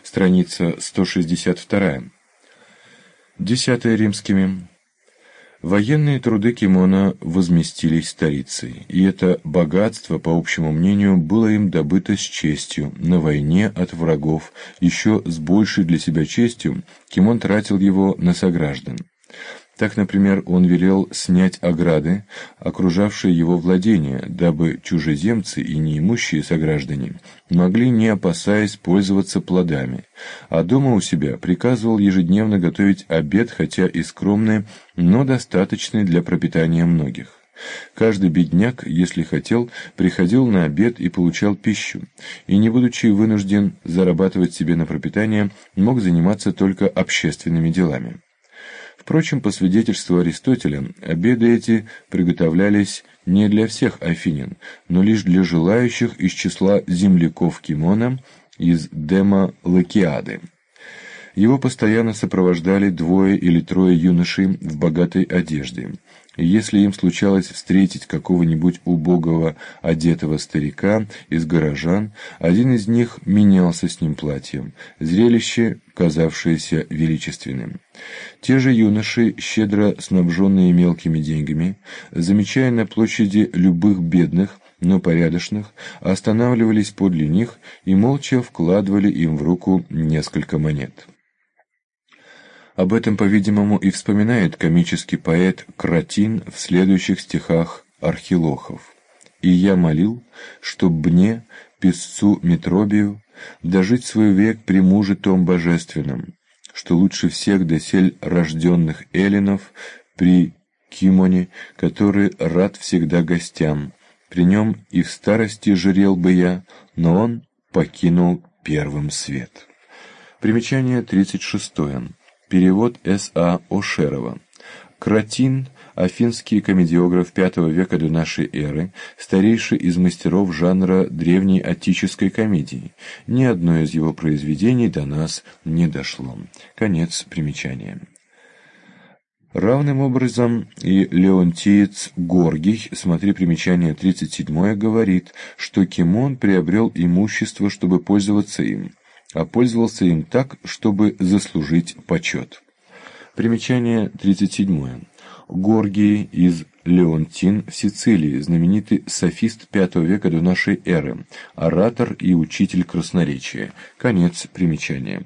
страница 162. 10 римскими. Военные труды Кимона возместились столицей, и это богатство, по общему мнению, было им добыто с честью, на войне от врагов, еще с большей для себя честью Кимон тратил его на сограждан. Так, например, он велел снять ограды, окружавшие его владения, дабы чужеземцы и неимущие сограждане могли, не опасаясь, пользоваться плодами, а дома у себя приказывал ежедневно готовить обед, хотя и скромный, но достаточный для пропитания многих. Каждый бедняк, если хотел, приходил на обед и получал пищу, и, не будучи вынужден зарабатывать себе на пропитание, мог заниматься только общественными делами. Впрочем, по свидетельству Аристотеля, обеды эти приготовлялись не для всех афинян, но лишь для желающих из числа земляков Кимона из Демолакиады. Его постоянно сопровождали 2 или 3 юношей в богатой одежде. И если им случалось встретить какого-нибудь убогого одетого старика из горожан, один из них менялся с ним платьем, зрелище, казавшееся величественным. Те же юноши, щедро снабженные мелкими деньгами, замечая на площади любых бедных, но порядочных, останавливались подле них и молча вкладывали им в руку несколько монет. Об этом, по-видимому, и вспоминает комический поэт Кратин в следующих стихах Архилохов. «И я молил, чтоб мне, песцу Метробию, дожить свой век при муже том божественном, что лучше всех досель рожденных эллинов при Кимоне, который рад всегда гостям. При нем и в старости жирел бы я, но он покинул первым свет». Примечание 36. Перевод С.А. Ошерова. Кратин, афинский комедиограф V века до нашей эры, старейший из мастеров жанра древней аттической комедии. Ни одно из его произведений до нас не дошло. Конец примечания. Равным образом и леонтиец Горгий, смотри примечание 37, говорит, что Кимон приобрел имущество, чтобы пользоваться им, а пользовался им так, чтобы заслужить почет. Примечание 37. Горгий из Леонтин в Сицилии, знаменитый софист V века до нашей эры, оратор и учитель красноречия. Конец примечания.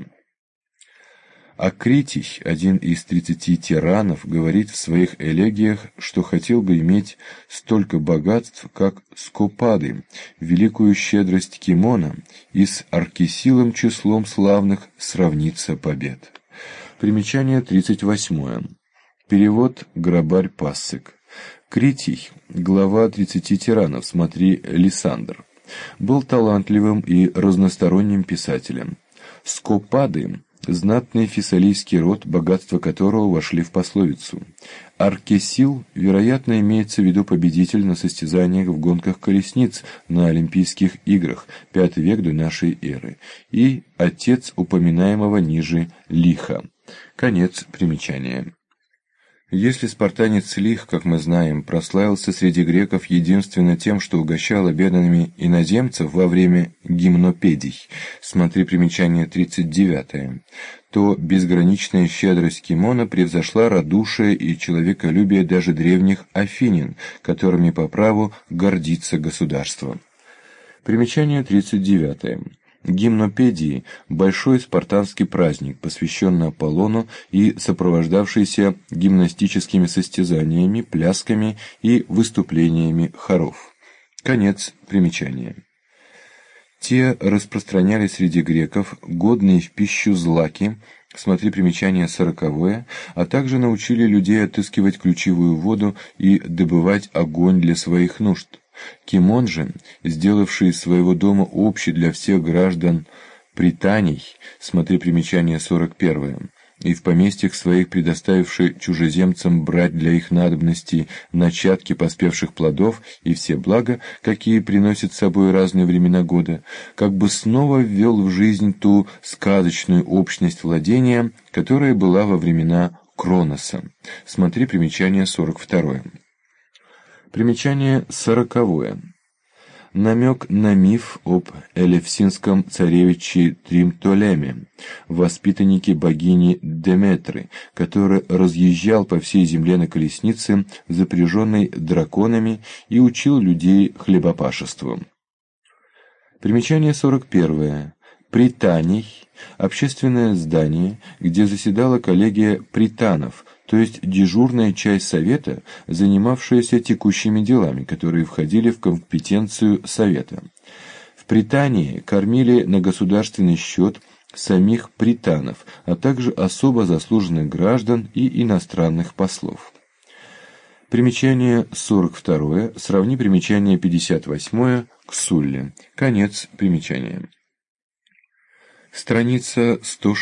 Акритий, один из 30 тиранов, говорит в своих элегиях, что хотел бы иметь столько богатств, как Скопады, великую щедрость Кимона, и с Аркисилом числом славных сравнится побед. Примечание 38. Перевод Грабарь Пассек. Критий, глава 30 тиранов, смотри Лисандр, был талантливым и разносторонним писателем. Скопады – знатный фессалийский род, богатства которого вошли в пословицу. Аркесил, вероятно, имеется в виду победитель на состязаниях в гонках колесниц на Олимпийских играх, V век до нашей эры, и отец упоминаемого ниже Лиха. Конец примечания. Если спартанец Лих, как мы знаем, прославился среди греков единственно тем, что угощал обедами иноземцев во время гимнопедий, смотри примечание 39, то безграничная щедрость Кимона превзошла радушие и человеколюбие даже древних афинян, которыми по праву гордится государство. Примечание 39. Гимнопедии – большой спартанский праздник, посвященный Аполлону и сопровождавшийся гимнастическими состязаниями, плясками и выступлениями хоров. Конец примечания. Те распространяли среди греков годные в пищу злаки, смотри примечание 40, а также научили людей отыскивать ключевую воду и добывать огонь для своих нужд. Кимон же, сделавший из своего дома общий для всех граждан пританий, смотри примечание 41, и в поместьях своих предоставивший чужеземцам брать для их надобностей начатки поспевших плодов и все блага, какие приносят с собой разные времена года, как бы снова ввел в жизнь ту сказочную общность владения, которая была во времена Кроноса. Смотри примечание 42. Примечание 40. намек на миф об элевсинском царевиче Тримтолеме, воспитаннике богини Деметры, который разъезжал по всей земле на колеснице, запряженной драконами, и учил людей хлебопашеству. Примечание 41. Пританий – общественное здание, где заседала коллегия пританов, то есть дежурная часть совета, занимавшаяся текущими делами, которые входили в компетенцию совета. В притании кормили на государственный счет самих пританов, а также особо заслуженных граждан и иностранных послов. Примечание 42. Сравни примечание 58 к Сулле. Конец примечания. Страница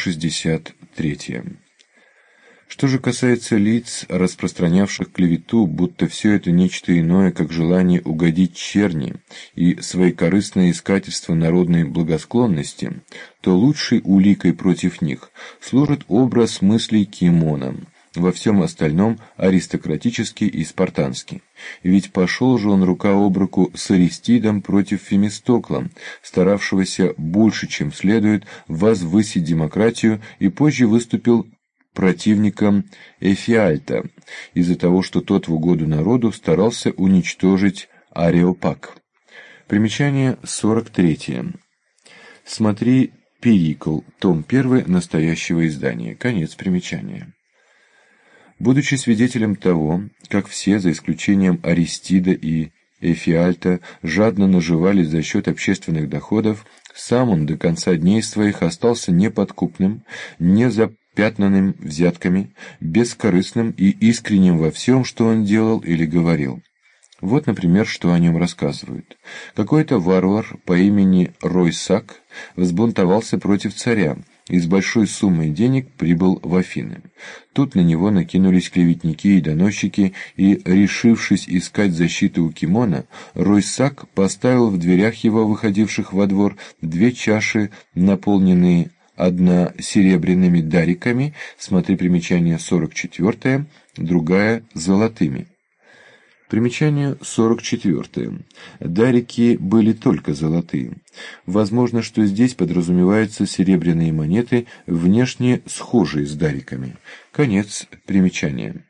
163. Что же касается лиц, распространявших клевету, будто все это нечто иное, как желание угодить черни и своекорыстное искательство народной благосклонности, то лучшей уликой против них служит образ мыслей Кимона, во всем остальном аристократический и спартанский. Ведь пошел же он рука об руку с Аристидом против Фемистокла, старавшегося больше, чем следует, возвысить демократию, и позже выступил противником Эфиальта, из-за того, что тот в угоду народу старался уничтожить Ареопаг. Примечание 43. Смотри Перикл, том 1 настоящего издания. Конец примечания. Будучи свидетелем того, как все, за исключением Аристида и Эфиальта, жадно наживались за счет общественных доходов, сам он до конца дней своих остался неподкупным, незапятнанным взятками, бескорыстным и искренним во всем, что он делал или говорил. Вот, например, что о нем рассказывают. Какой-то варвар по имени Ройсак взбунтовался против царя и с большой суммой денег прибыл в Афины. Тут на него накинулись клеветники и доносчики, и, решившись искать защиты у Кимона, Ройсак поставил в дверях его, выходивших во двор, 2 чаши, наполненные одна серебряными дариками, смотри примечание 44, другая золотыми. Примечание 44. Дарики были только золотые. Возможно, что здесь подразумеваются серебряные монеты, внешне схожие с дариками. Конец примечания.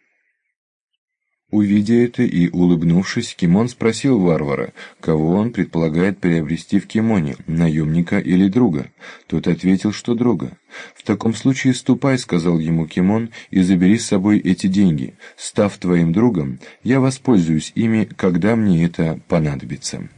Увидя это и улыбнувшись, Кимон спросил варвара, кого он предполагает приобрести в Кимоне, наемника или друга. Тот ответил, что друга. «В таком случае ступай», — сказал ему Кимон, — «и забери с собой эти деньги. Став твоим другом, я воспользуюсь ими, когда мне это понадобится».